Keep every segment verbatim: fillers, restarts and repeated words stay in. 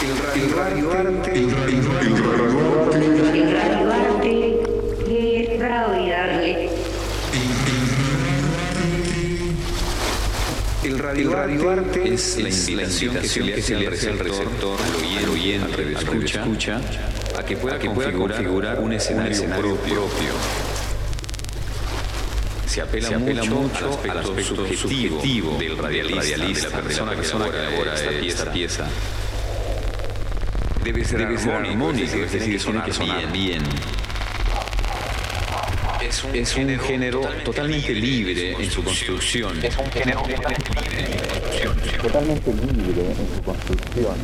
El Radio Arte. El Radio Arte. El Radio Arte. El Radio Arte. El Radio Arte es la invitación que se le hace al receptor, al oyente, al radioescucha, a que pueda configurar un escenario propio. Se apela, Se apela mucho, mucho al aspecto subjetivo, subjetivo del radialista, radialista, de la persona, de la persona que elabora esta, esta pieza. Debe ser, Debe ser armónico, es decir, que tiene que sonar bien. bien. Es un, es un género, género totalmente, totalmente libre, libre en su construcción. Es un género totalmente libre en su construcción. Totalmente libre en su construcción.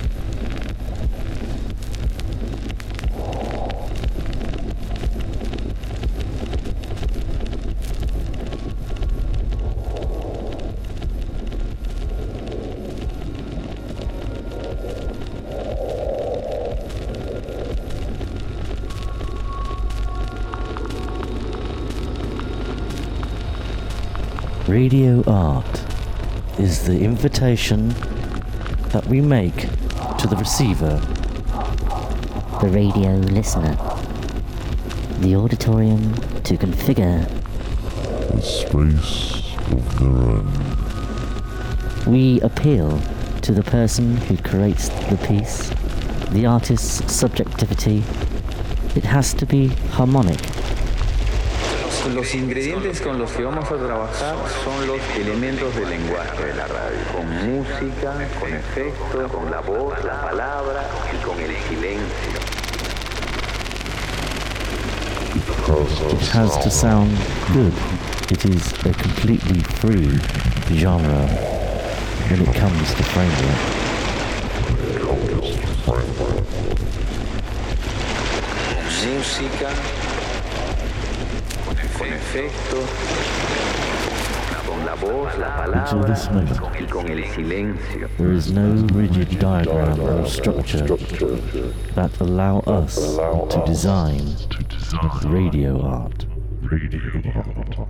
Radio art is the invitation that we make to the receiver, the radio listener, the auditorium to configure a space of their own. We appeal to the person who creates the piece, the artist's subjectivity. It has to be harmonic. Los ingredientes con los que vamos a trabajar son los elementos del lenguaje de la radio, con música, con efectos, con la voz, la palabra y con el silencio. It has to sound good. It is a completely free genre when it comes to framework. Música, con efectos, con la voz, la palabra y con el silencio. There is no rigid diagram or structure that allow us to design radio art. Radio art.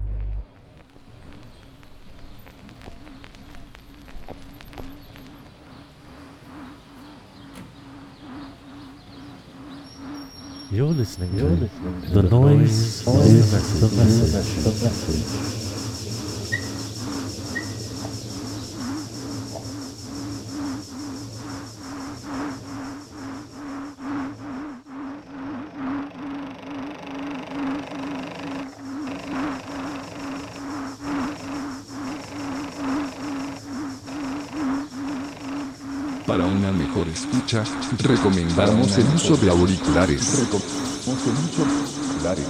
You're listening to, You're listening to the, the noise, noise is the message. The message. The message. Para una mejor escucha, recomendamos el uso de auriculares. Recomendamos el uso de auriculares.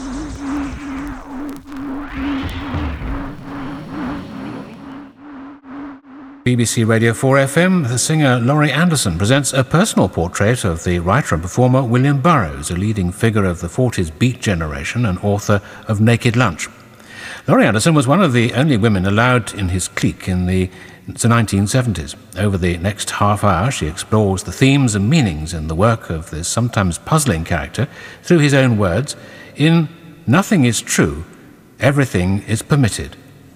B B C Radio four F M, the singer Laurie Anderson presents a personal portrait of the writer and performer William Burroughs, a leading figure of the forties beat generation and author of Naked Lunch. Laurie Anderson was one of the only women allowed in his clique in the nineteen seventies. Over the next half hour, she explores the themes and meanings in the work of this sometimes puzzling character through his own words in Nothing is True, Everything is Permitted.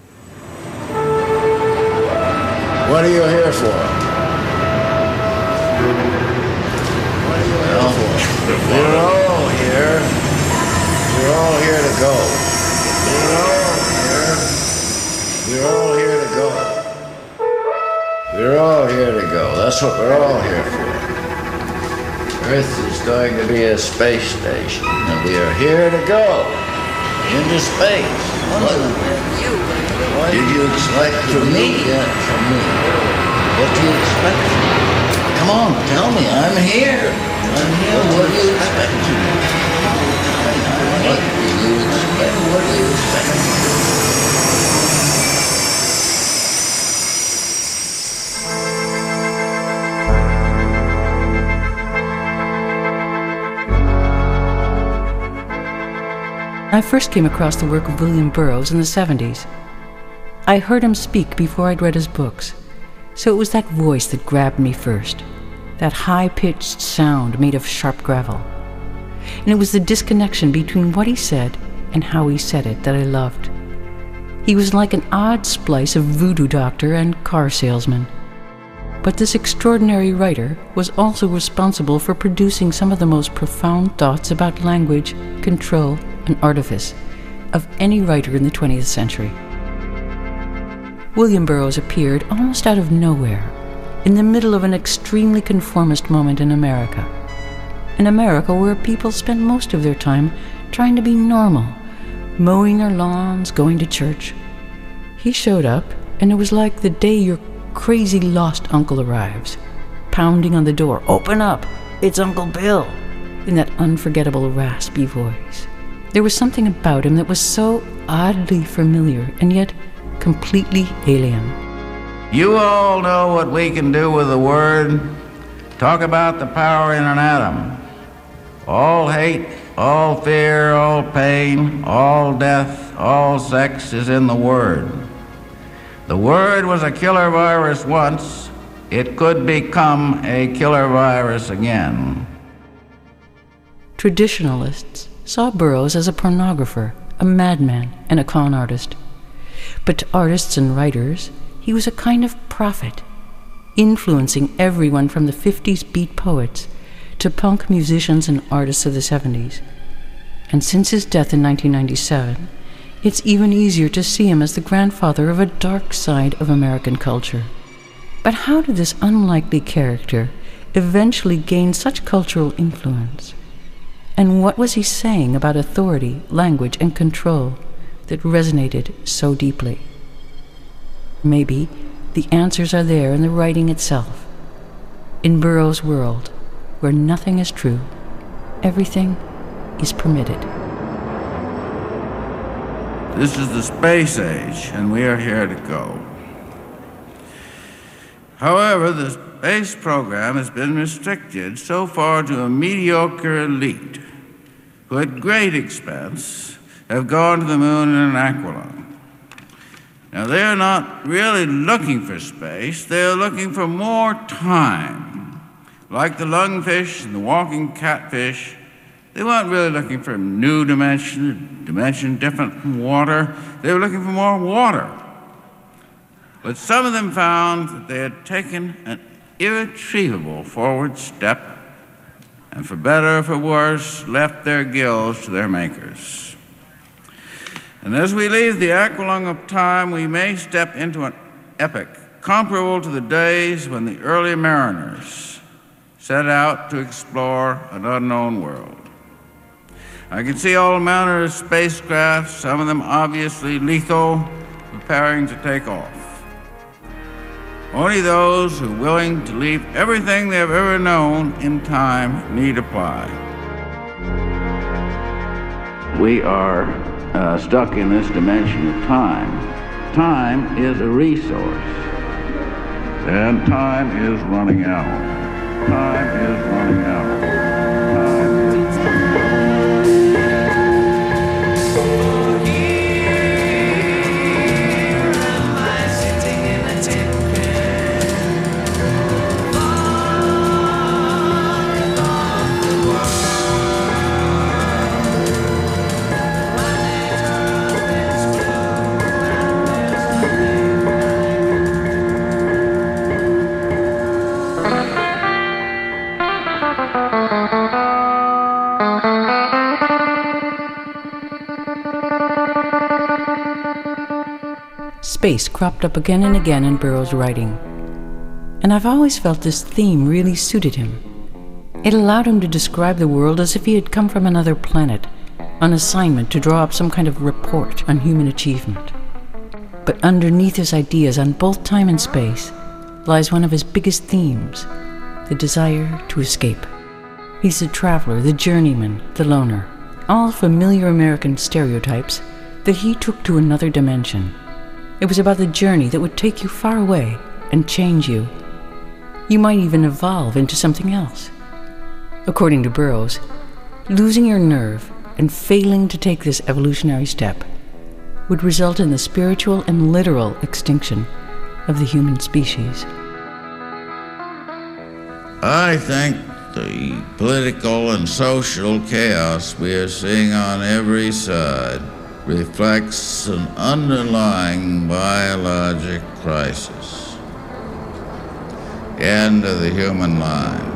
What are you here for? What are you here well, for? We're all here. We're all here to go. We're all here. We're all here to go. We're all here to go. That's what we're all here for. Earth is going to be a space station, and we are here to go into space. What did you expect from me? Yeah, from me. What do you expect from me? Come on, tell me. I'm here. I'm here. What do you expect from me? What do you expect? What do you expect? I first came across the work of William Burroughs in the seventies. I heard him speak before I'd read his books, so it was that voice that grabbed me first, that high-pitched sound made of sharp gravel. And it was the disconnection between what he said and how he said it that I loved. He was like an odd splice of voodoo doctor and car salesman. But this extraordinary writer was also responsible for producing some of the most profound thoughts about language, control, and artifice of any writer in the twentieth century. William Burroughs appeared almost out of nowhere, in the middle of an extremely conformist moment in America. In America, where people spend most of their time trying to be normal, mowing their lawns, going to church. He showed up, and it was like the day your crazy lost uncle arrives, pounding on the door. "Open up! It's Uncle Bill!" in that unforgettable raspy voice. There was something about him that was so oddly familiar and yet completely alien. You all know what we can do with a word. Talk about the power in an atom. All hate, all fear, all pain, all death, all sex is in the word. The word was a killer virus once. It could become a killer virus again. Traditionalists saw Burroughs as a pornographer, a madman, and a con artist. But to artists and writers, he was a kind of prophet, influencing everyone from the fifties beat poets to punk musicians and artists of the seventies. And since his death in nineteen ninety-seven, it's even easier to see him as the grandfather of a dark side of American culture. But how did this unlikely character eventually gain such cultural influence? And what was he saying about authority, language, and control that resonated so deeply? Maybe the answers are there in the writing itself. In Burroughs' world, where nothing is true, everything is permitted. This is the space age, and we are here to go. However, the space program has been restricted so far to a mediocre elite who at great expense have gone to the moon in an aqualung. Now, they are not really looking for space, they are looking for more time. Like the lungfish and the walking catfish, they weren't really looking for a new dimension, a dimension different from water. They were looking for more water. But some of them found that they had taken an irretrievable forward step, and for better or for worse, left their gills to their makers. And as we leave the aqualung of time, we may step into an epoch comparable to the days when the early mariners set out to explore an unknown world. I can see all manner of spacecraft, some of them obviously lethal, preparing to take off. Only those who are willing to leave everything they have ever known in time need apply. We are uh, stuck in this dimension of time. Time is a resource, and time is running out. Time is running out. Space cropped up again and again in Burroughs' writing, and I've always felt this theme really suited him. It allowed him to describe the world as if he had come from another planet, on assignment to draw up some kind of report on human achievement. But underneath his ideas on both time and space lies one of his biggest themes, the desire to escape. He's the traveler, the journeyman, the loner, all familiar American stereotypes that he took to another dimension. It was about the journey that would take you far away and change you. You might even evolve into something else. According to Burroughs, losing your nerve and failing to take this evolutionary step would result in the spiritual and literal extinction of the human species. I think the political and social chaos we are seeing on every side reflects an underlying biologic crisis. End of the human line.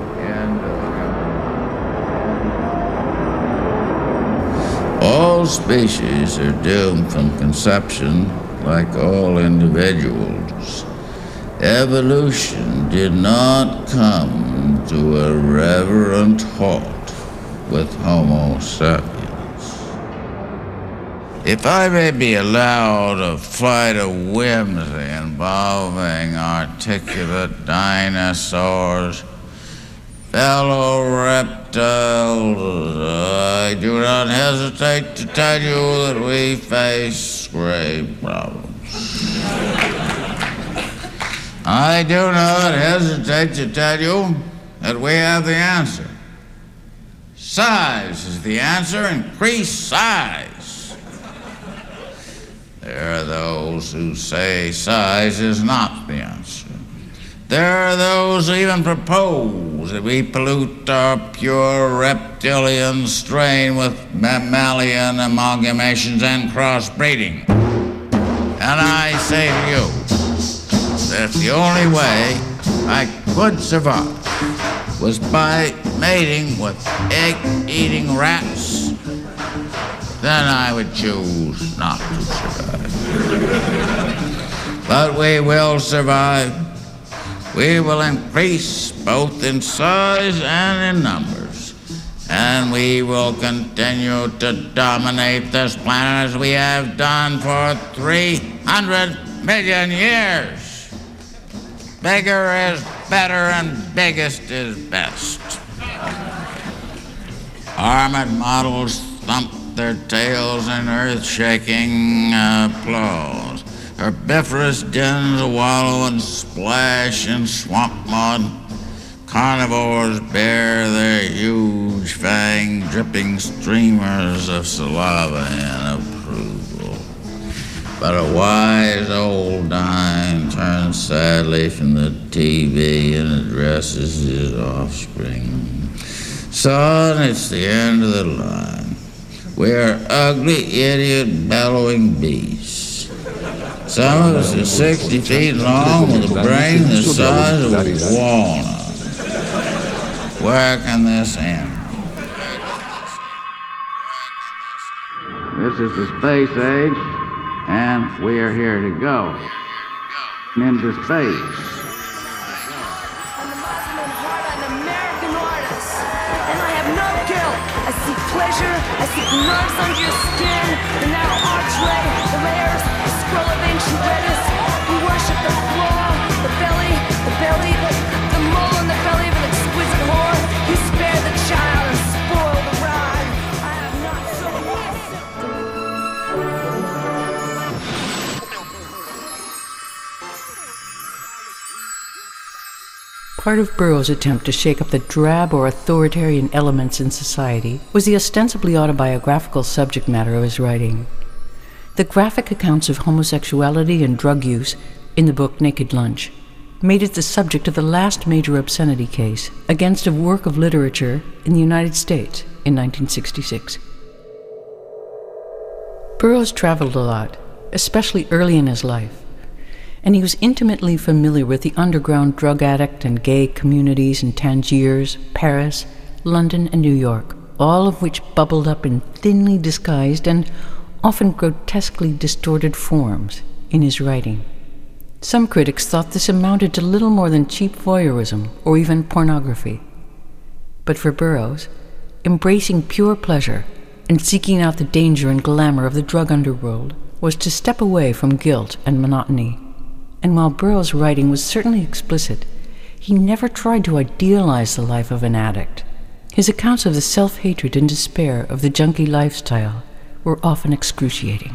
All species are doomed from conception, like all individuals. Evolution did not come to a reverent halt with Homo sapiens. If I may be allowed a flight of whimsy involving articulate dinosaurs, fellow reptiles, I do not hesitate to tell you that we face grave problems. I do not hesitate to tell you that we have the answer. Size is the answer. Increase size. There are those who say size is not the answer. There are those who even propose that we pollute our pure reptilian strain with mammalian amalgamations and crossbreeding. And I say to you that the only way I could survive was by mating with egg-eating rats. Then I would choose not to survive. But we will survive. We will increase both in size and in numbers, and we will continue to dominate this planet as we have done for three hundred million years. Bigger is better and biggest is best. Armored models thump their tails in earth-shaking applause. Herbivorous dens wallow and splash in swamp mud. Carnivores bear their huge fang dripping streamers of saliva in approval. But a wise old Dine turns sadly from the T V and addresses his offspring. Son, it's the end of the line. We're ugly, idiot, bellowing beasts. Some of us are sixty feet long with a brain the size of a walnut. Where can this end? This is the space age, and we are here to go into space. I seek pleasure, I seek nerves under your skin, the narrow archway, the layers, the scroll of ancient redness. We worship the floor, the belly, the belly, the, the mole in the belly of an exquisite whore. You spare the child and spoil the ride. I have not so Part of Burroughs' attempt to shake up the drab or authoritarian elements in society was the ostensibly autobiographical subject matter of his writing. The graphic accounts of homosexuality and drug use in the book Naked Lunch made it the subject of the last major obscenity case against a work of literature in the United States in nineteen sixty-six. Burroughs traveled a lot, especially early in his life, and he was intimately familiar with the underground drug addict and gay communities in Tangiers, Paris, London, and New York, all of which bubbled up in thinly disguised and often grotesquely distorted forms in his writing. Some critics thought this amounted to little more than cheap voyeurism or even pornography. But for Burroughs, embracing pure pleasure and seeking out the danger and glamour of the drug underworld was to step away from guilt and monotony. And while Burroughs' writing was certainly explicit, he never tried to idealize the life of an addict. His accounts of the self-hatred and despair of the junkie lifestyle were often excruciating.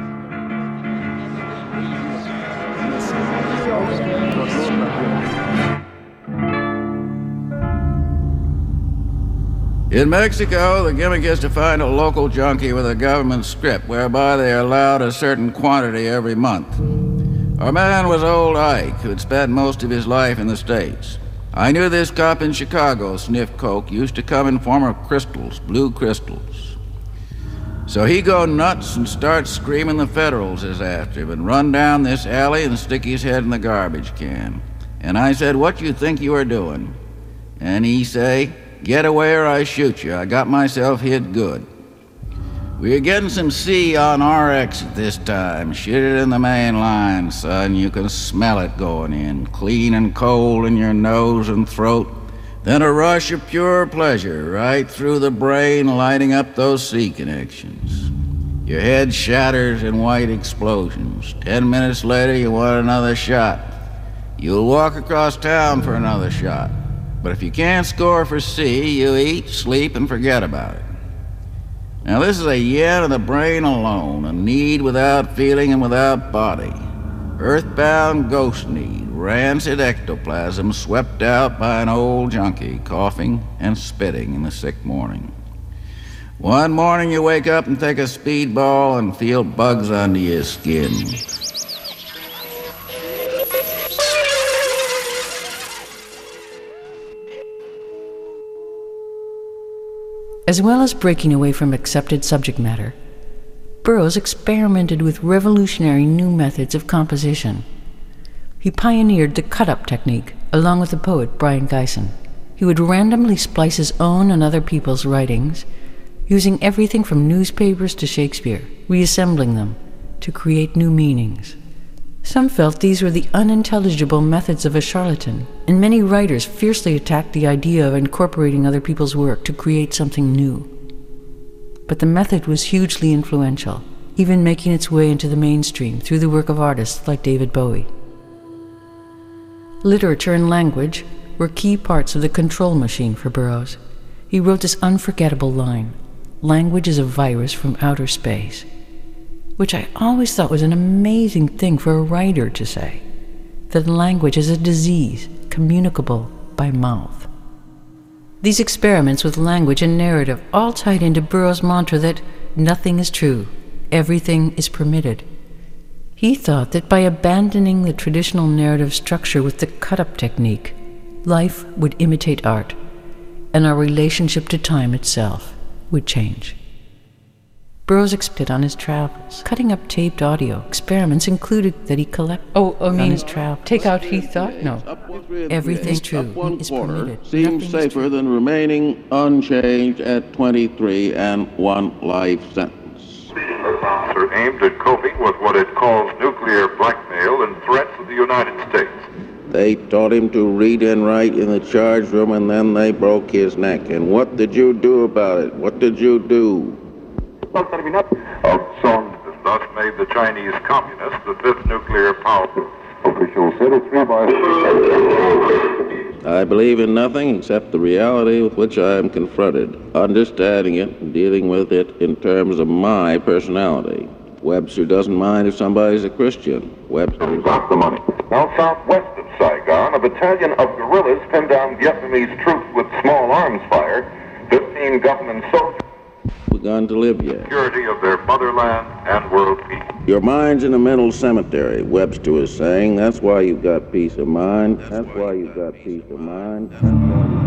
In Mexico, the gimmick is to find a local junkie with a government script whereby they are allowed a certain quantity every month. Our man was old Ike, who had spent most of his life in the States. I knew this cop in Chicago, sniffed coke, used to come in form of crystals, blue crystals. So he go nuts and start screaming the Federals is after him and run down this alley and stick his head in the garbage can. And I said, what you think you are doing? And he say, get away or I shoot you. I got myself hit good. We're getting some sea on our exit this time. Shoot it in the main line, son. You can smell it going in, clean and cold in your nose and throat. Then a rush of pure pleasure right through the brain, lighting up those sea connections. Your head shatters in white explosions. Ten minutes later, you want another shot. You'll walk across town for another shot. But if you can't score for C, you eat, sleep, and forget about it. Now this is a yen of the brain alone, a need without feeling and without body. Earthbound ghost need, rancid ectoplasm swept out by an old junkie, coughing and spitting in the sick morning. One morning you wake up and take a speedball and feel bugs under your skin. As well as breaking away from accepted subject matter, Burroughs experimented with revolutionary new methods of composition. He pioneered the cut-up technique, along with the poet Brian Gysin. He would randomly splice his own and other people's writings, using everything from newspapers to Shakespeare, reassembling them to create new meanings. Some felt these were the unintelligible methods of a charlatan, and many writers fiercely attacked the idea of incorporating other people's work to create something new. But the method was hugely influential, even making its way into the mainstream through the work of artists like David Bowie. Literature and language were key parts of the control machine for Burroughs. He wrote this unforgettable line, "Language is a virus from outer space," which I always thought was an amazing thing for a writer to say, that language is a disease communicable by mouth. These experiments with language and narrative all tied into Burroughs' mantra that nothing is true, everything is permitted. He thought that by abandoning the traditional narrative structure with the cut-up technique, life would imitate art, and our relationship to time itself would change. Burroughs experimented on his travels. Cutting up taped audio experiments included that he collected. Oh, I mean, his travels. Take out he thought? No. Everything's true. Up one is quarter permitted. seems safer than remaining unchanged at twenty-three and one life sentence. Are aimed at coping with what it calls nuclear blackmail and threats of the United States. They taught him to read and write in the charge room, and then they broke his neck. And what did you do about it? What did you do? Song has thus made the Chinese Communists the fifth nuclear power. Officials said it's three by I believe in nothing except the reality with which I am confronted, understanding it and dealing with it in terms of my personality. Webster doesn't mind if somebody's a Christian. Webster got the money. Now southwest of Saigon, a battalion of guerrillas pinned down Vietnamese troops with small arms fire. Fifteen government soldiers begun to live yet. Security of their motherland and world peace. Your mind's in a mental cemetery, Webster was saying. That's why you've got peace of mind. That's why you've got peace of mind. That's why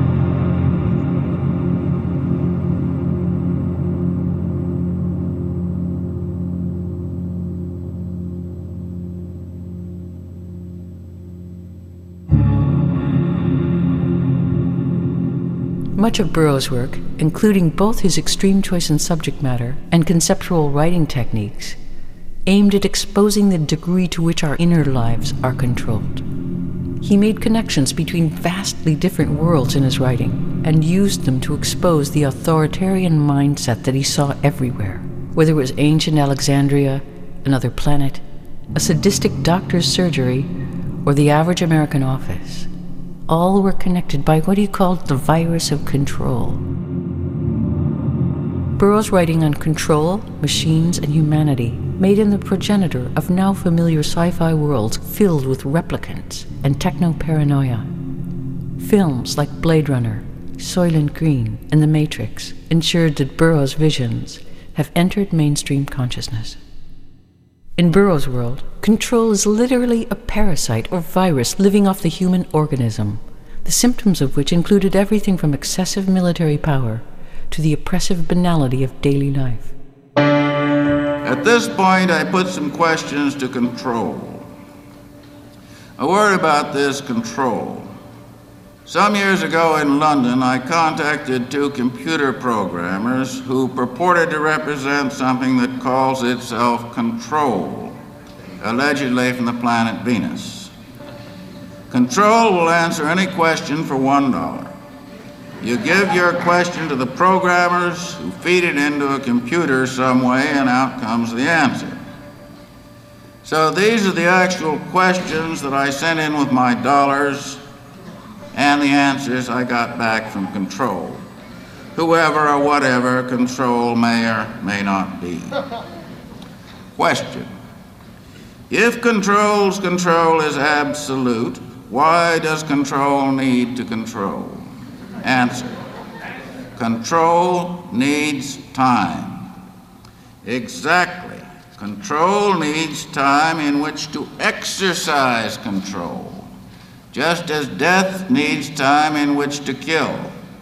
Much of Burroughs' work, including both his extreme choice in subject matter and conceptual writing techniques, aimed at exposing the degree to which our inner lives are controlled. He made connections between vastly different worlds in his writing and used them to expose the authoritarian mindset that he saw everywhere, whether it was ancient Alexandria, another planet, a sadistic doctor's surgery, or the average American office. All were connected by what he called the virus of control. Burroughs' writing on control, machines, and humanity made him the progenitor of now familiar sci-fi worlds filled with replicants and techno-paranoia. Films like Blade Runner, Soylent Green, and The Matrix ensured that Burroughs' visions have entered mainstream consciousness. In Burroughs' world, control is literally a parasite or virus living off the human organism, the symptoms of which included everything from excessive military power to the oppressive banality of daily life. At this point, I put some questions to control. A word about this control. Some years ago in London, I contacted two computer programmers who purported to represent something that calls itself Control, allegedly from the planet Venus. Control will answer any question for one dollar. You give your question to the programmers who feed it into a computer some way, and out comes the answer. So these are the actual questions that I sent in with my dollars and the answers I got back from Control, whoever or whatever Control may or may not be. Question: if Control's control is absolute, why does Control need to control? Answer: Control needs time. Exactly. Control needs time in which to exercise control, just as death needs time in which to kill.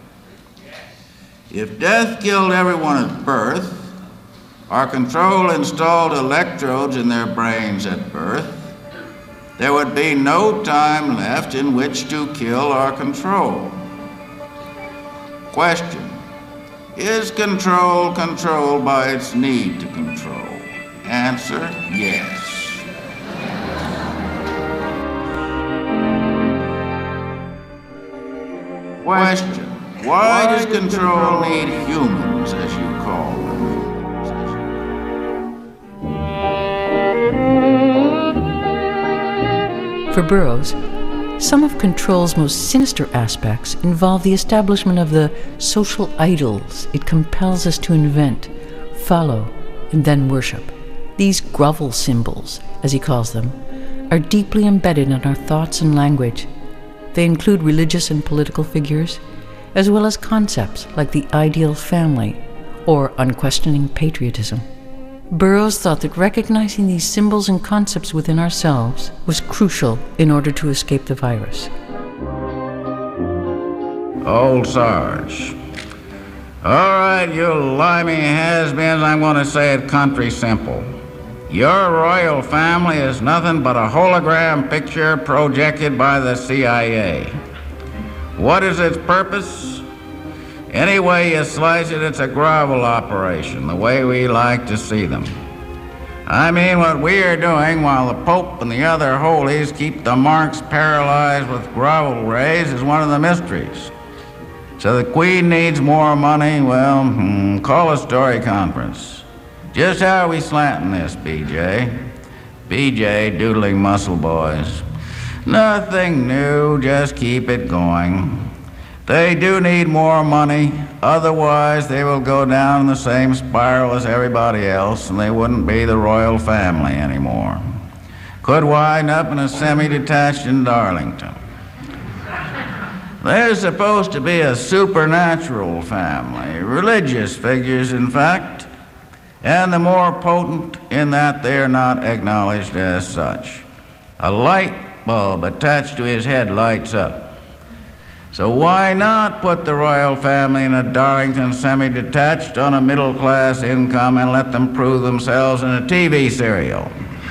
If death killed everyone at birth, or Control installed electrodes in their brains at birth, there would be no time left in which to kill or control. Question: is control controlled by its need to control? Answer: yes. Question: why does control need humans, as you call them? For Burroughs, some of Control's most sinister aspects involve the establishment of the social idols it compels us to invent, follow, and then worship. These grovel symbols, as he calls them, are deeply embedded in our thoughts and language. They include religious and political figures, as well as concepts like the ideal family or unquestioning patriotism. Burroughs thought that recognizing these symbols and concepts within ourselves was crucial in order to escape the virus. Old Sarge. All right, you limey has-beens, I'm going to say it country simple. Your royal family is nothing but a hologram picture projected by the C I A. What is its purpose? Any way you slice it, it's a grovel operation, the way we like to see them. I mean, what we are doing while the Pope and the other holies keep the marks paralyzed with grovel rays is one of the mysteries. So the Queen needs more money, well, hmm, call a story conference. Just how are we slanting this, B J? B J, doodling muscle boys. Nothing new, just keep it going. They do need more money, otherwise they will go down in the same spiral as everybody else and they wouldn't be the royal family anymore. Could wind up in a semi-detached in Darlington. They're supposed to be a supernatural family, religious figures in fact, and the more potent in that they're not acknowledged as such. A light bulb attached to his head lights up. So why not put the royal family in a Darlington semi-detached on a middle-class income and let them prove themselves in a T V serial?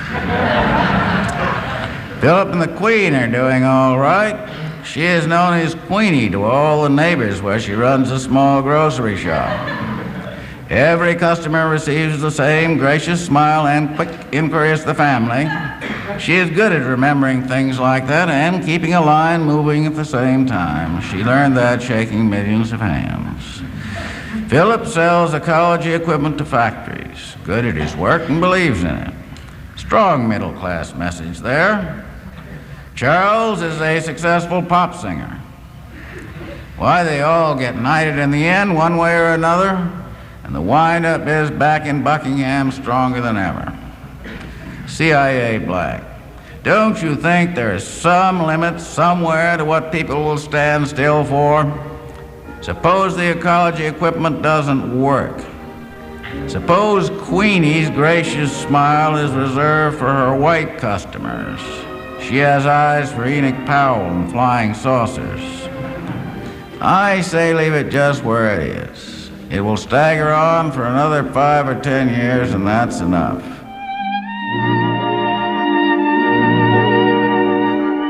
Philip and the Queen are doing all right. She is known as Queenie to all the neighbors where she runs a small grocery shop. Every customer receives the same gracious smile and quick inquiry as the family. She is good at remembering things like that and keeping a line moving at the same time. She learned that shaking millions of hands. Philip sells ecology equipment to factories. Good at his work and believes in it. Strong middle-class message there. Charles is a successful pop singer. Why, they all get knighted in the end, one way or another, and the wind-up is back in Buckingham stronger than ever. C I A Black. Don't you think there's some limit somewhere to what people will stand still for? Suppose the ecology equipment doesn't work. Suppose Queenie's gracious smile is reserved for her white customers. She has eyes for Enoch Powell and flying saucers. I say leave it just where it is. It will stagger on for another five or ten years, and that's enough.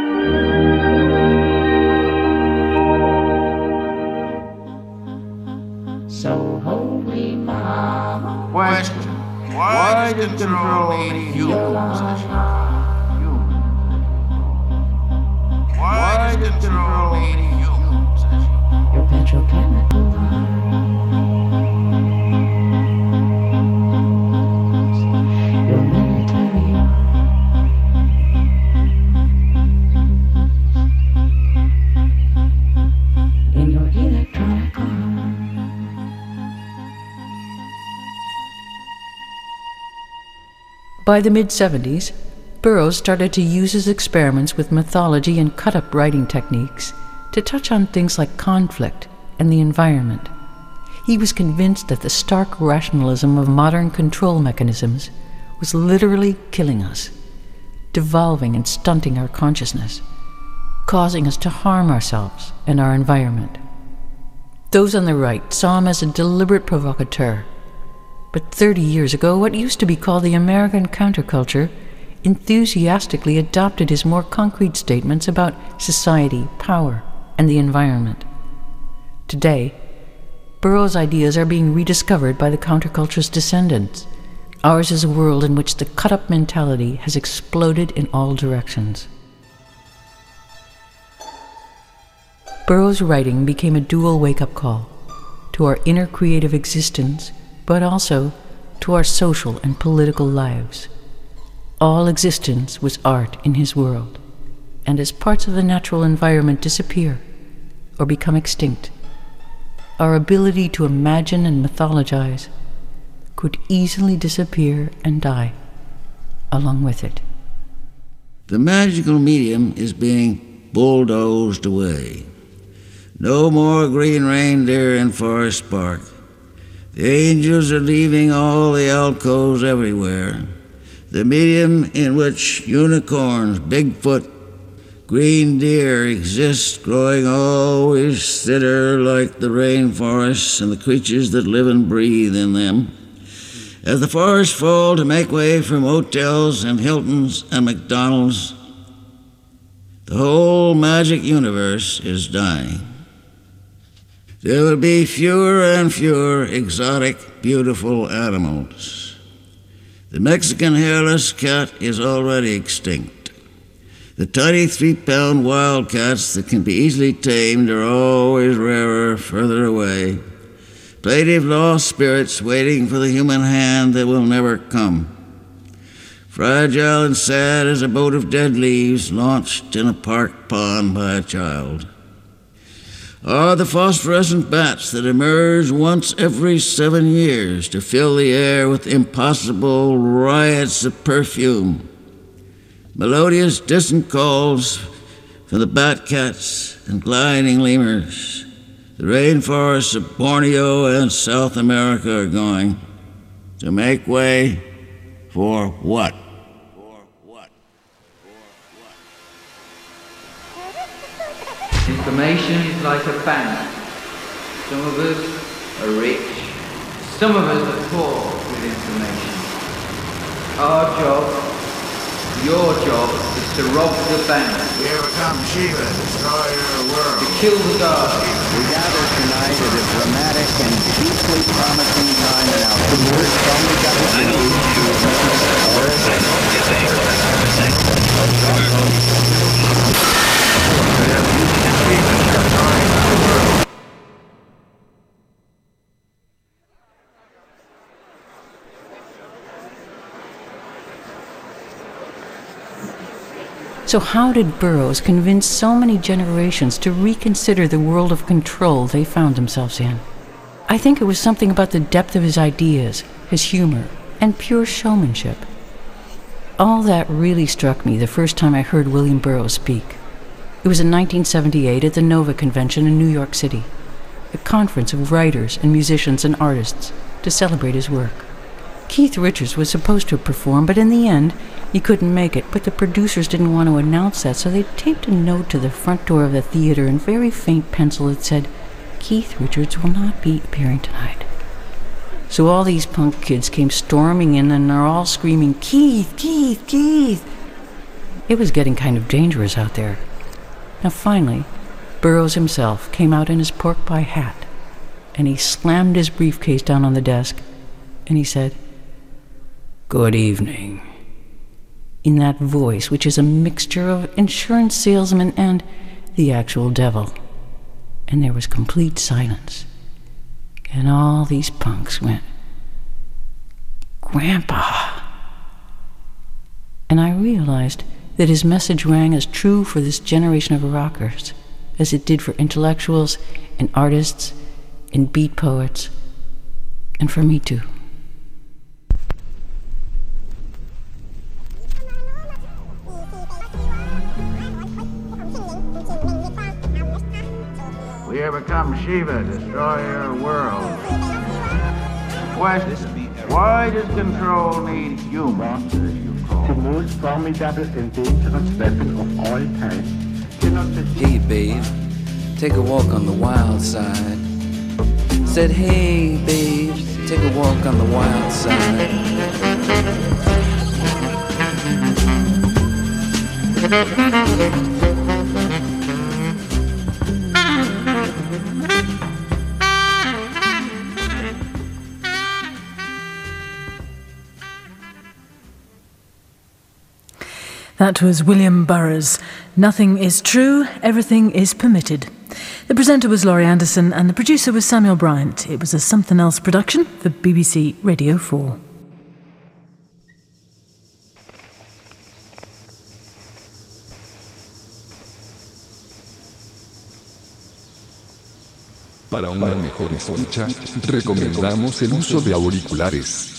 control me humans? Why control me humans? Your petrochemical your military in your electronic By the mid-seventies, Burroughs started to use his experiments with mythology and cut-up writing techniques to touch on things like conflict and the environment. He was convinced that the stark rationalism of modern control mechanisms was literally killing us, devolving and stunting our consciousness, causing us to harm ourselves and our environment. Those on the right saw him as a deliberate provocateur. But thirty years ago, what used to be called the American counterculture enthusiastically adopted his more concrete statements about society, power, and the environment. Today, Burroughs' ideas are being rediscovered by the counterculture's descendants. Ours is a world in which the cut-up mentality has exploded in all directions. Burroughs' writing became a dual wake-up call to our inner creative existence, but also to our social and political lives. All existence was art in his world, and as parts of the natural environment disappear or become extinct, our ability to imagine and mythologize could easily disappear and die along with it. The magical medium is being bulldozed away. No more green reindeer in Forest Park. The angels are leaving all the alcoves everywhere. The medium in which unicorns, Bigfoot, green deer exist, growing always thinner like the rainforests and the creatures that live and breathe in them. As the forests fall to make way for motels and Hiltons and McDonald's, the whole magic universe is dying. There will be fewer and fewer exotic, beautiful animals. The Mexican hairless cat is already extinct. The tiny three-pound wildcats that can be easily tamed are always rarer further away. Plenty of lost spirits waiting for the human hand that will never come. Fragile and sad as a boat of dead leaves launched in a park pond by a child. Are the phosphorescent bats that emerge once every seven years to fill the air with impossible riots of perfume. Melodious distant calls from the bat cats and gliding lemurs. The rainforests of Borneo and South America are going to make way for what? Information is like a bank. Some of us are rich, some of us are poor with information. Our job, your job, is to rob the bank. Here comes Shiva, destroyer of the world. To kill the god. We gather tonight at a dramatic and deeply promising time in our careers from the government So how did Burroughs convince so many generations to reconsider the world of control they found themselves in? I think it was something about the depth of his ideas, his humor, and pure showmanship. All that really struck me the first time I heard William Burroughs speak. It was in nineteen seventy-eight at the Nova Convention in New York City, a conference of writers and musicians and artists to celebrate his work. Keith Richards was supposed to perform, but in the end, he couldn't make it, but the producers didn't want to announce that, so they taped a note to the front door of the theater in very faint pencil that said, "Keith Richards will not be appearing tonight." So all these punk kids came storming in and they're all screaming, "Keith, Keith, Keith!" It was getting kind of dangerous out there. Now finally, Burroughs himself came out in his pork pie hat, and he slammed his briefcase down on the desk, and he said, Good evening. In that voice, which is a mixture of insurance salesman and the actual devil. And there was complete silence. And all these punks went, "Grandpa." And I realized that his message rang as true for this generation of rockers as it did for intellectuals and artists and beat poets, and for me too. We have become Shiva, destroyer of worlds. Question, why does control need humans? The most formidable and dangerous weapon of all time cannot be... Hey, babe, take a walk on the wild side. Said, hey, babe, take a walk on the wild side. That was William Burroughs. Nothing is true, everything is permitted. The presenter was Laurie Anderson and the producer was Samuel Bryant. It was a Something Else production for B B C Radio four. Para una mejor escucha, recomendamos el uso de auriculares.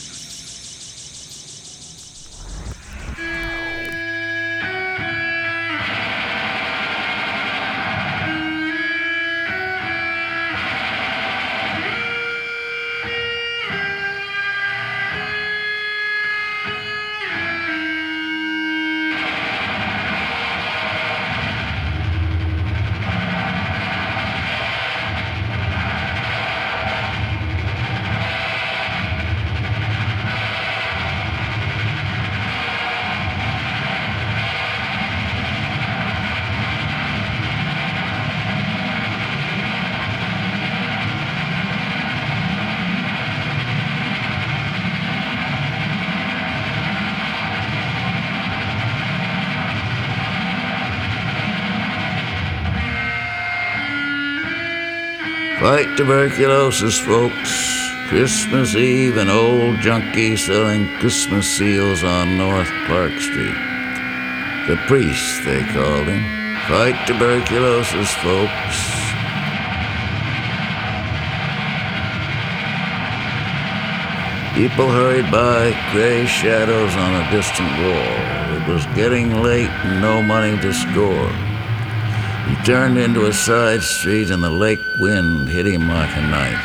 Fight tuberculosis, folks. Christmas Eve, an old junkie selling Christmas seals on North Clark Street. The priest, they called him. Fight tuberculosis, folks. People hurried by, gray shadows on a distant wall. It was getting late and no money to score. He turned into a side street and the lake wind hit him like a knife.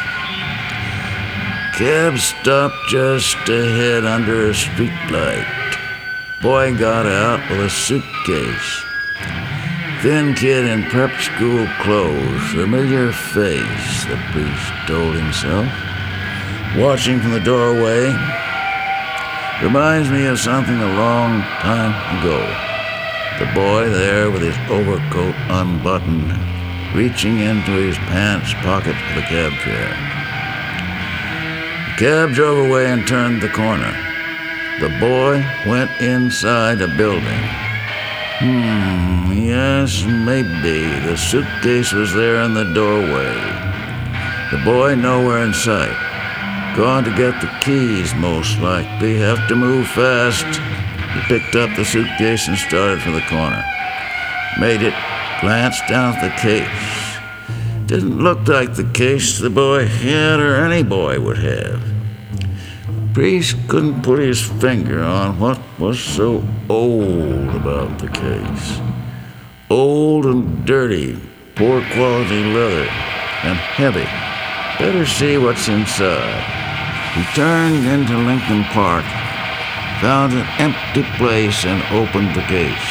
Cab stopped just ahead under a streetlight. Boy got out with a suitcase. Thin kid in prep school clothes, familiar face, the priest told himself. Watching from the doorway, reminds me of something a long time ago. The boy there with his overcoat unbuttoned, reaching into his pants pocket for the cab fare. The cab drove away and turned the corner. The boy went inside a building. Hmm, yes, maybe. The suitcase was there in the doorway. The boy nowhere in sight. Gone to get the keys, most likely. Have to move fast. He picked up the suitcase and started for the corner. Made it, glanced down at the case. Didn't look like the case the boy had or any boy would have. Priest couldn't put his finger on what was so old about the case. Old and dirty, poor quality leather, and heavy. Better see what's inside. He turned into Lincoln Park, found an empty place and opened the case.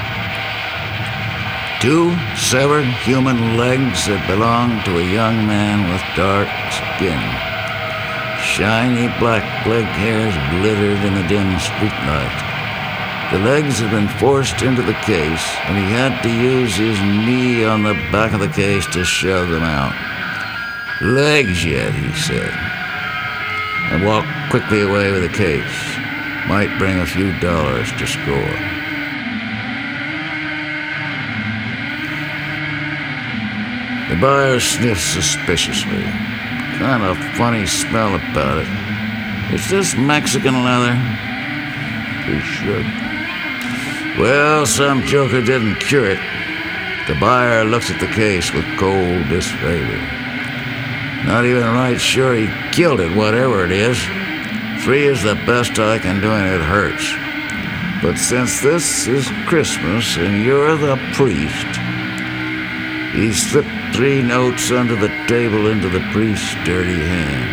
Two severed human legs that belonged to a young man with dark skin. Shiny black leg hairs glittered in the dim streetlight. The legs had been forced into the case, and he had to use his knee on the back of the case to shove them out. Legs yet, he said, and walked quickly away with the case. Might bring a few dollars to score. The buyer sniffs suspiciously. Kind of funny smell about it. Is this Mexican leather? He shrugged. Well, some joker didn't cure it. The buyer looks at the case with cold disfavor. Not even right sure he killed it, whatever it is. Three is the best I can do, and it hurts. But since this is Christmas and you're the priest, he slipped three notes under the table into the priest's dirty hand.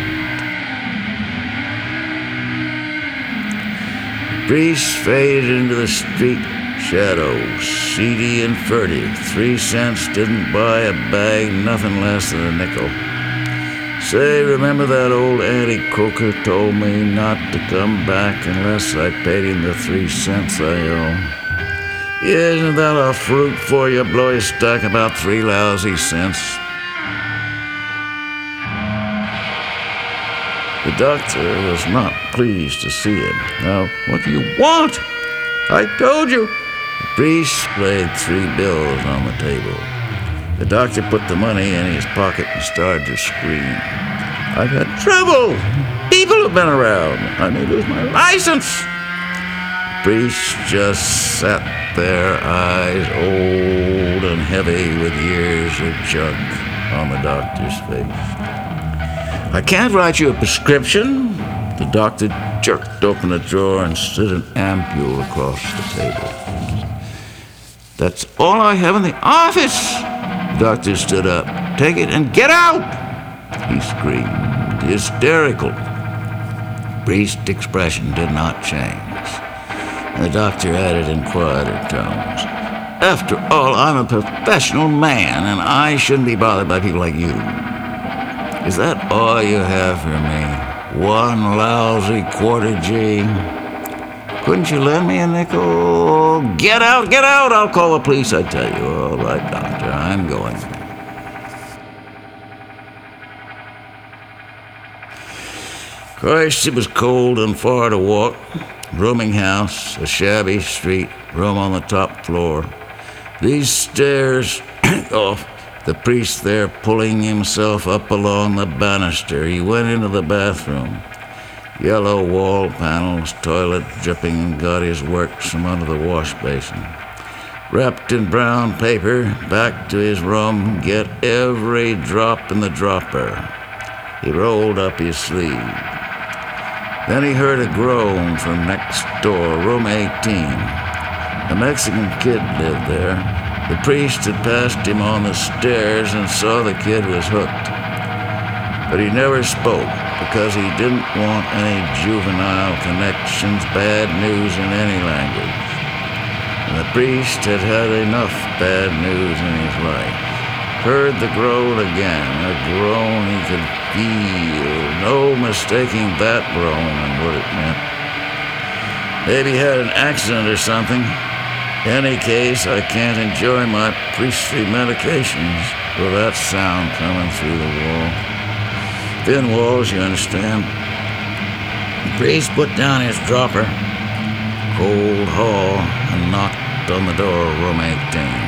The priest faded into the street shadows, seedy and furtive. Three cents didn't buy a bag, nothing less than a nickel. Say, remember that old Auntie Coker told me not to come back unless I paid him the three cents I owe? Isn't that a fruit for you? Blow his stack about three lousy cents. The doctor was not pleased to see him. Now, what do you want? I told you. The priest laid three bills on the table. The doctor put the money in his pocket and started to scream. I've had trouble. People have been around. I may lose my license. The priest just sat there, eyes old and heavy with years of junk on the doctor's face. I can't write you a prescription. The doctor jerked open a drawer and slid an ampule across the table. That's all I have in the office. The doctor stood up. Take it and get out! He screamed, hysterical. The priest's expression did not change. The doctor added in quieter tones, after all, I'm a professional man, and I shouldn't be bothered by people like you. Is that all you have for me? One lousy quarter G? Couldn't you lend me a nickel? Get out, get out! I'll call the police, I tell you. All right, doctor, I'm going. Christ, it was cold and far to walk. Rooming house, a shabby street, room on the top floor. These stairs off, the priest there pulling himself up along the banister. He went into the bathroom. Yellow wall panels, toilet dripping, and got his works from under the wash basin. Wrapped in brown paper, back to his room, get every drop in the dropper. He rolled up his sleeve. Then he heard a groan from next door, room eighteen. A Mexican kid lived there. The priest had passed him on the stairs and saw the kid was hooked. But he never spoke because he didn't want any juvenile connections, bad news in any language. And the priest had had enough bad news in his life. Heard the groan again, a groan he could feel, no mistaking that groan and what it meant. Maybe he had an accident or something. In any case, I can't enjoy my priestly medications with that sound coming through the wall. Thin walls, you understand. The priest put down his dropper, cold hall, and knocked on the door of room eighteen.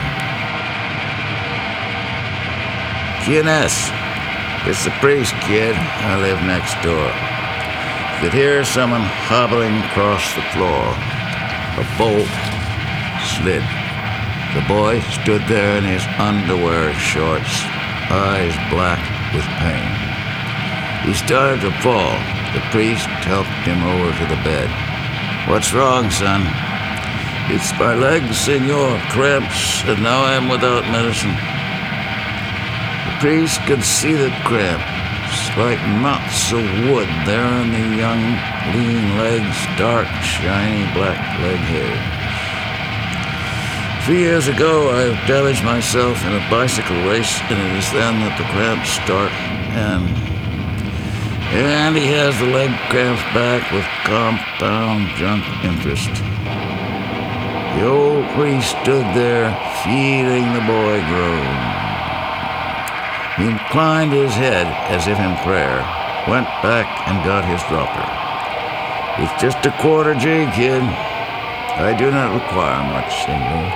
G N S, it's the priest, kid. I live next door. You could hear someone hobbling across the floor. A bolt slid. The boy stood there in his underwear shorts, eyes black with pain. He started to fall. The priest helped him over to the bed. What's wrong, son? It's my legs, senor. Cramps, and now I'm without medicine. The priest could see the cramps, like knots of wood there in the young, lean legs, dark, shiny black leg hair. Three years ago, I damaged myself in a bicycle race, and it is then that the cramps start. And, and he has the leg cramps back with compound junk interest. The old priest stood there, feeling the boy groan. He inclined his head as if in prayer, went back and got his dropper. It's just a quarter G, kid. I do not require much, senor.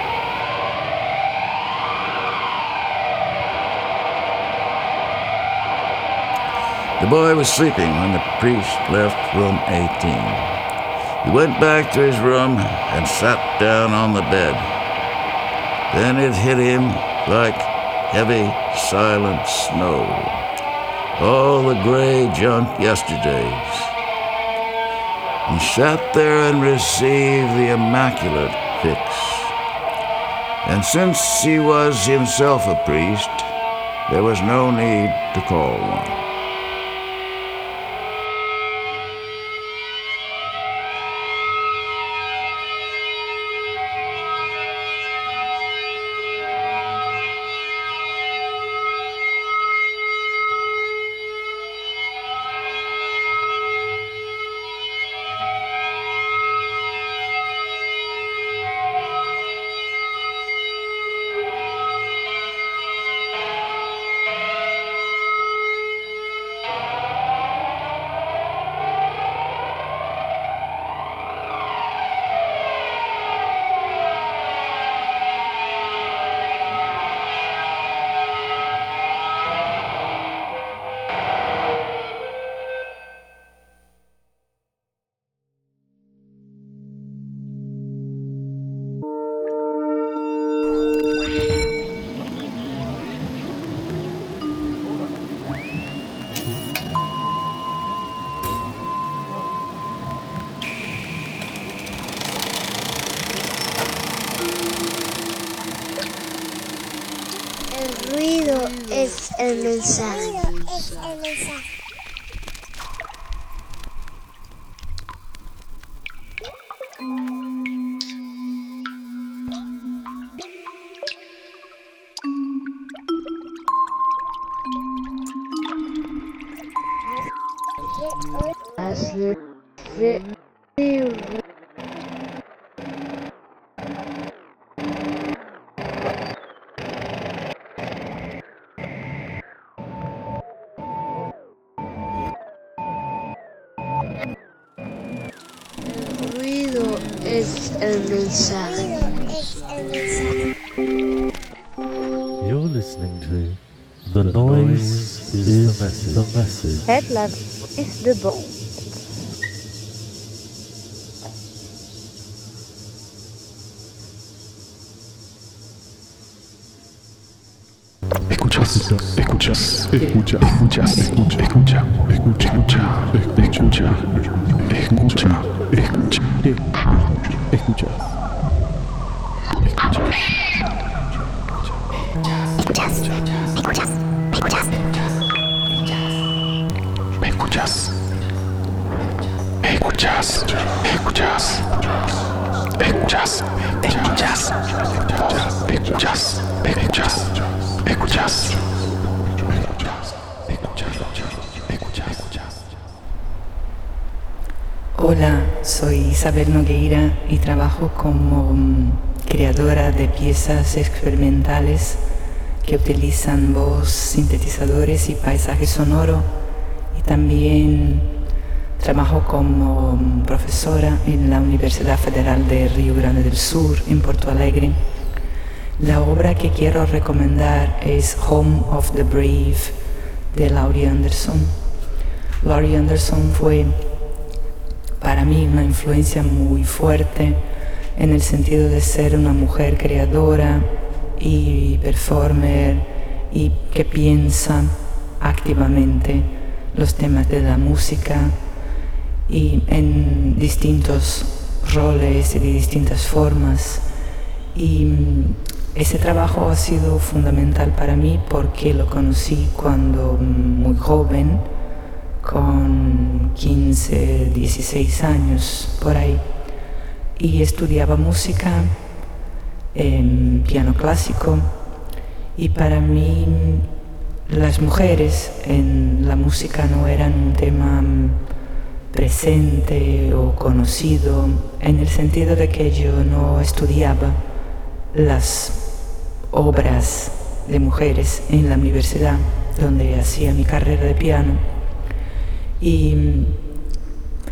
The boy was sleeping when the priest left room eighteen. He went back to his room and sat down on the bed. Then it hit him like heavy, silent snow. All the gray junk yesterdays. He sat there and received the immaculate fix. And since he was himself a priest, there was no need to call one. El mensaje. You're listening to The Noise is the Message. Headline is the bomb. Escuchas, escuchas, escucha, escuchas, escucha, escucha, escucha, escucha, escucha, escucha, escucha, ¿me escuchas? ¿Me escuchas? ¿Me escuchas? ¿Me escuchas? ¿Me escuchas? ¿Me escuchas? ¿Me escuchas? ¿Me escuchas? Hola, soy Isabel Nogueira y trabajo como um, creadora de piezas experimentales que utilizan voz, sintetizadores y paisaje sonoro, y también trabajo como um, profesora en la Universidad Federal de Río Grande del Sur, en Porto Alegre. La obra que quiero recomendar es Home of the Brave de Laurie Anderson. Laurie Anderson fue para mí una influencia muy fuerte en el sentido de ser una mujer creadora y performer y que piensa activamente los temas de la música y en distintos roles y de distintas formas. Y ese trabajo ha sido fundamental para mí porque lo conocí cuando muy joven, con quince, dieciséis años por ahí, y estudiaba música, en piano clásico, y para mí las mujeres en la música no eran un tema presente o conocido, en el sentido de que yo no estudiaba las obras de mujeres en la universidad donde hacía mi carrera de piano. Y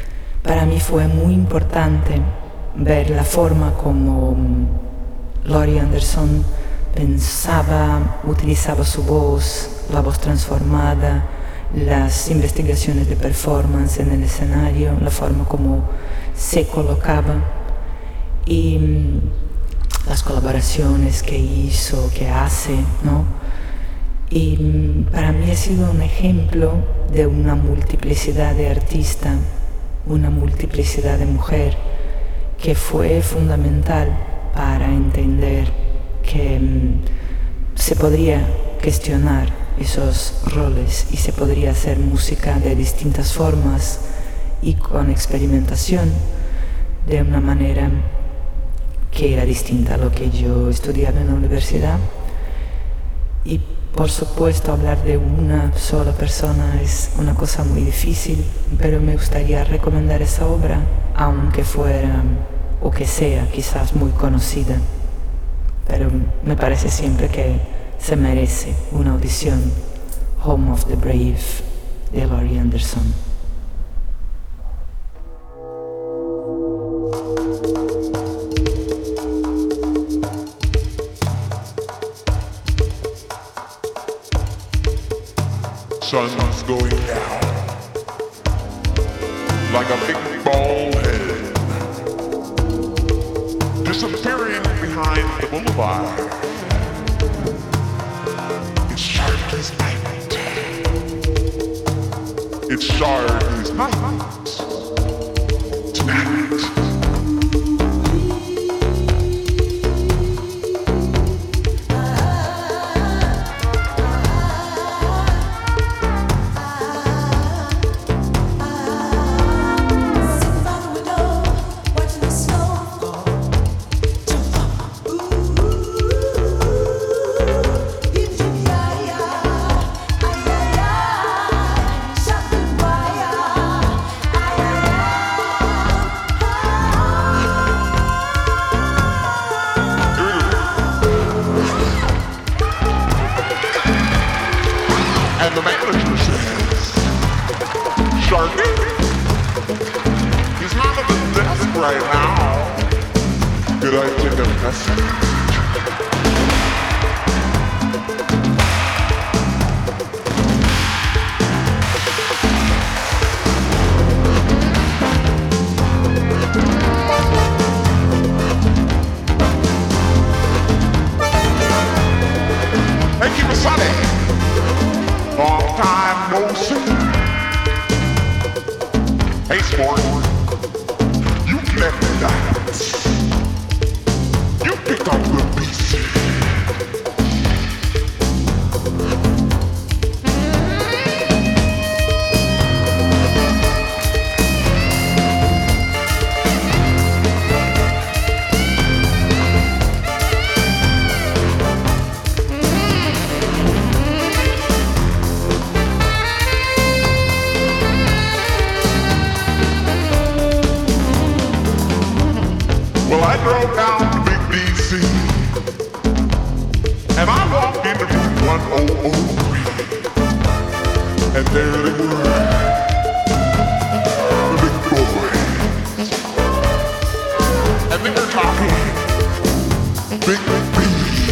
Para mí fue muy importante ver la forma como Laurie Anderson pensaba, utilizaba su voz, la voz transformada, las investigaciones de performance en el escenario, la forma como se colocaba y las colaboraciones que hizo, que hace, ¿no? Y para mí ha sido un ejemplo de una multiplicidad de artistas, una multiplicidad de mujer que fue fundamental para entender que um, se podría cuestionar esos roles y se podría hacer música de distintas formas y con experimentación de una manera que era distinta a lo que yo estudiaba en la universidad. Y por supuesto hablar de una sola persona es una cosa muy difícil, pero me gustaría recomendar esa obra, aunque fuera o que sea quizás muy conocida, pero me parece siempre que se merece una audición. Home of the Brave de Laurie Anderson. Sun's going down like a big bald head, disappearing behind the boulevard. It's Sharky's night. It's Sharky's night tonight. And the manager says, Sharky, he's not at the desk right now. Could I take a message? Hey, keep it sunny. Long time no see. Hey, sport, you let me dance. You pick up the piece. Well, I drove down to Big D C, and I walked into Route one oh oh three, and there they were, the big boys, and they were talking Big B,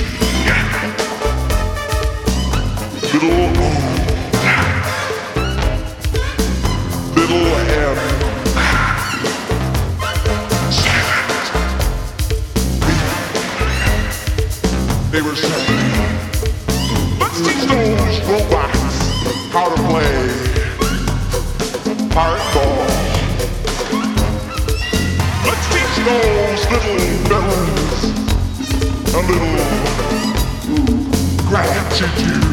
little O, little M. They were saying, let's teach those robots how to play hardball. Let's teach those little fellas a little gratitude.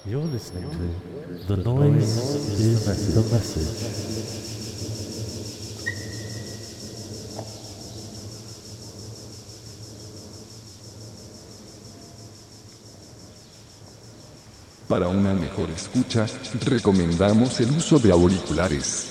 You're listening to The Noise is the Message. Para una mejor escucha, recomendamos el uso de auriculares.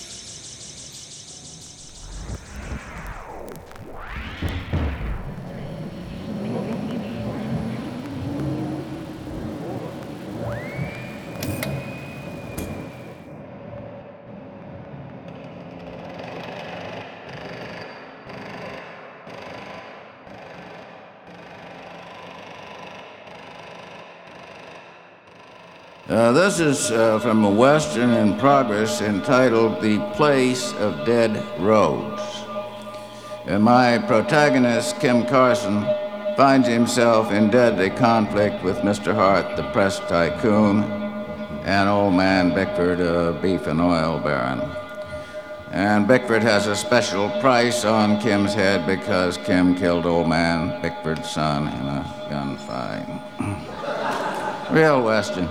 Uh, this is uh, from a Western in progress entitled The Place of Dead Roads. And my protagonist, Kim Carson, finds himself in deadly conflict with Mister Hart, the press tycoon, and old man Bickford, a beef and oil baron. And Bickford has a special price on Kim's head because Kim killed old man Bickford's son in a gunfight. Real Western.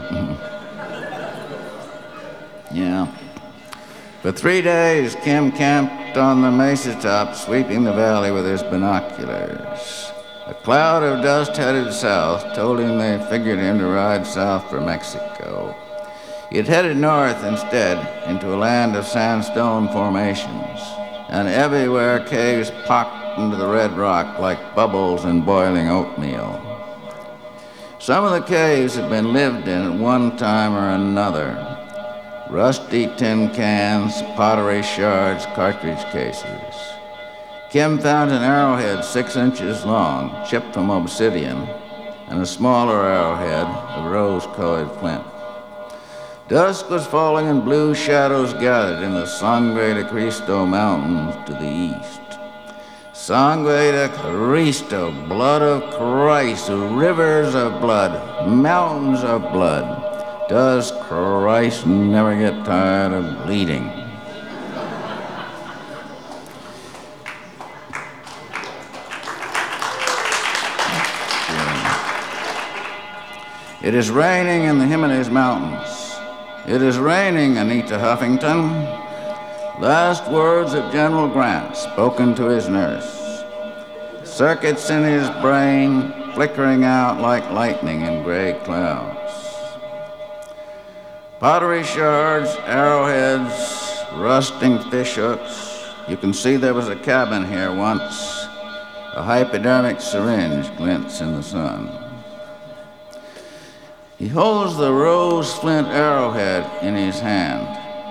Yeah. For three days, Kim camped on the mesa top, sweeping the valley with his binoculars. A cloud of dust headed south told him they figured him to ride south for Mexico. He had headed north instead, into a land of sandstone formations, and everywhere caves pocked into the red rock like bubbles in boiling oatmeal. Some of the caves had been lived in at one time or another. Rusty tin cans, pottery shards, cartridge cases. Kim found an arrowhead six inches long, chipped from obsidian, and a smaller arrowhead of rose-colored flint. Dusk was falling and blue shadows gathered in the Sangre de Cristo Mountains to the east. Sangre de Cristo, blood of Christ, rivers of blood, mountains of blood. Does Christ never get tired of bleeding? It is raining in the Jimenez Mountains. It is raining, Anita Huffington. Last words of General Grant spoken to his nurse. Circuits in his brain flickering out like lightning in gray clouds. Pottery shards, arrowheads, rusting fish hooks. You can see there was a cabin here once. A hypodermic syringe glints in the sun. He holds the rose flint arrowhead in his hand.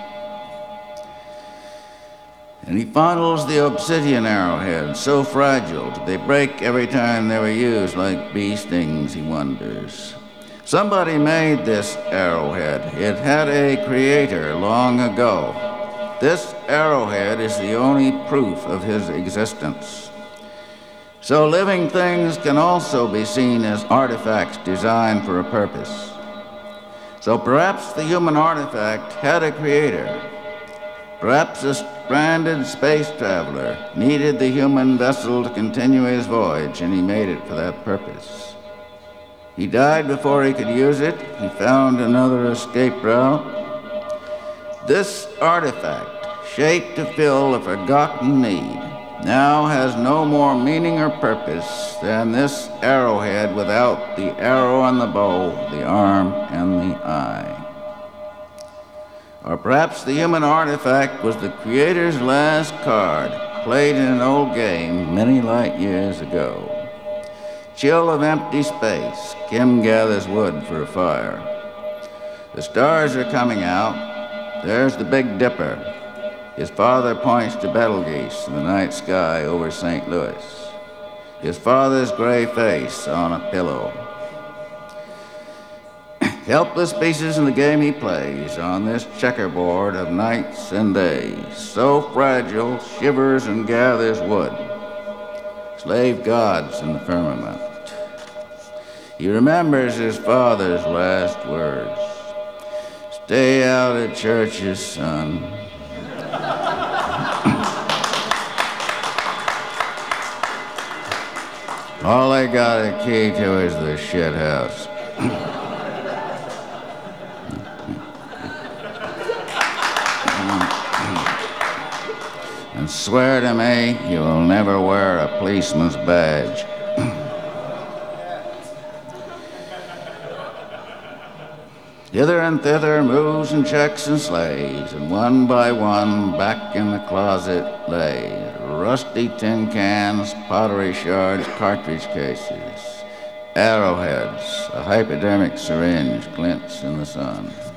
And he fondles the obsidian arrowhead, so fragile that they break every time they were used, like bee stings, he wonders. Somebody made this arrowhead. It had a creator long ago. This arrowhead is the only proof of his existence. So living things can also be seen as artifacts designed for a purpose. So perhaps the human artifact had a creator. Perhaps a stranded space traveler needed the human vessel to continue his voyage, and he made it for that purpose. He died before he could use it. He found another escape route. This artifact, shaped to fill a forgotten need, now has no more meaning or purpose than this arrowhead without the arrow on the bow, the arm, and the eye. Or perhaps the human artifact was the creator's last card, played in an old game many light years ago. Chill of empty space, Kim gathers wood for a fire. The stars are coming out. There's the Big Dipper. His father points to Betelgeuse in the night sky over Saint Louis. His father's gray face on a pillow. Helpless pieces in the game he plays on this checkerboard of nights and days, so fragile, shivers and gathers wood. Slave gods in the firmament. He remembers his father's last words. Stay out of churches, son. All they got a key to is the shit house. Swear to me you'll never wear a policeman's badge. Hither and thither moves and checks and sleighs, and one by one back in the closet lay rusty tin cans, pottery shards, cartridge cases, arrowheads, a hypodermic syringe glints in the sun.